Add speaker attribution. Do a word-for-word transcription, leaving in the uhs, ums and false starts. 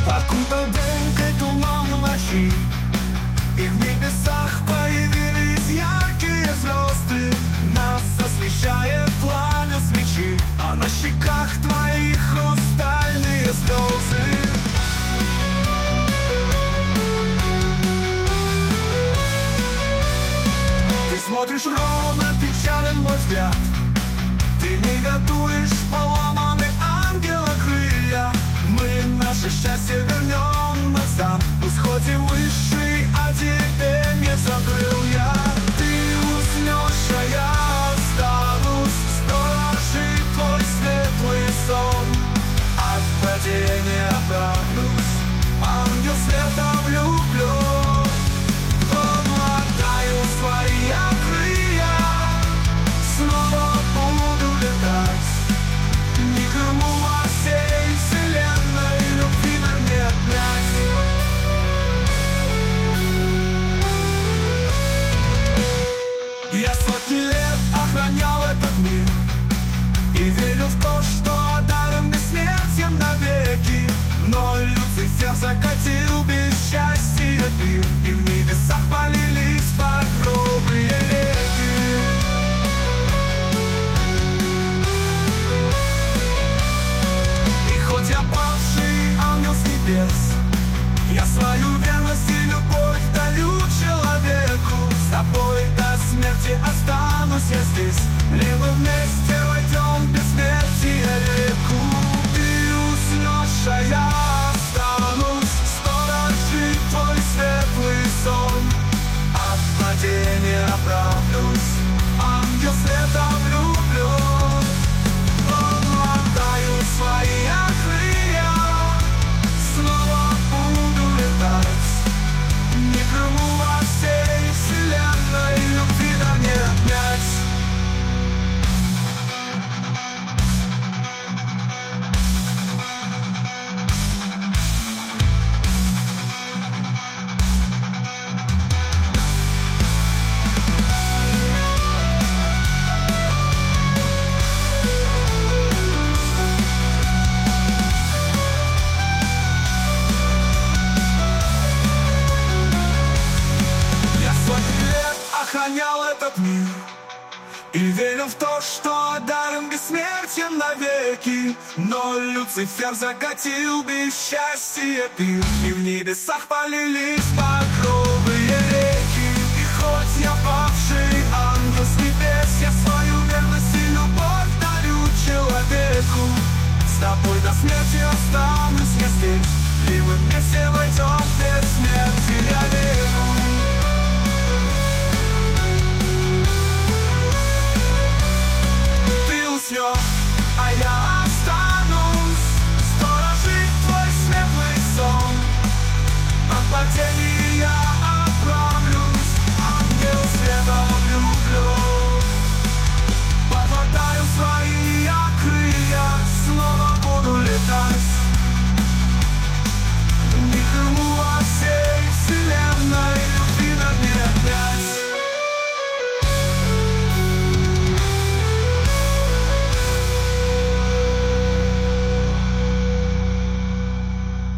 Speaker 1: Покуда дымкой туман ночи, и в небесах появились яркие звезды. Нас освещает пламя свечи, а на щеках твоих хрустальные слезы. Ты смотришь ровно, печален мой взгляд. Ты негодуешь, поломаны ангела крылья. Мы наше счастье вернем назад, пусть хоть и высший, а тебе не забыл я. Ты уснешь, а я останусь, сторожит твой светлый сон. От падения оправлюсь, ангел света влюблен. Помотаю свои крылья, снова буду летать. Никому во всей вселенной любви нам не отнять. Я сотни лет охранял этот мир и верил в то, что одарен бессмертием навеки. Но Люцифер закатил без счастья пир, и в небесах полились багровые реки. И хоть я павший ангел с небес, я свою верность и любовь дарю человеку. С тобой до смерти останусь я здесь, либо вместе войдем в бессмертие реку. Ты уснешь, а я останусь, сторожит твой светлый сон. От падения оправлюсь, ангел света влюблен. Помотаю свои крылья, снова буду летать. Никому во всей вселенной любви нам не отнять. Охранял этот мир и верил в то, что одарен бессмертием навеки. Но Люцифер закатил без счастья пир, и в небесах полились багровые реки. И хоть я павший ангел с небес, я свою верность и любовь дарю человеку. С тобой до смерти останусь я здесь,